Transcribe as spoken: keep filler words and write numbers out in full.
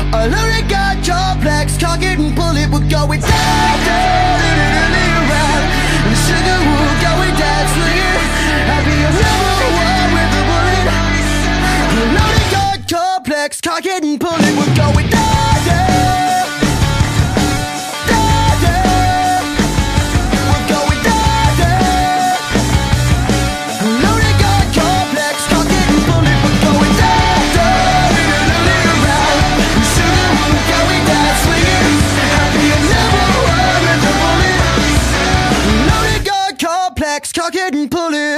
A loaded gun complex, cock it and pull it, we're going down, down, around. The sugar will going down, swinging. I'll be a number one with the bullet. A loaded gun complex, cock it and pull it, we're going down, down, down, down. We're going down, down. A loaded gun complex, cock it and pull it, we're going down, down, around. The sugar will going down, swinging. I'll be a number one with the bullet. Loaded gun complex, cock it and pull it.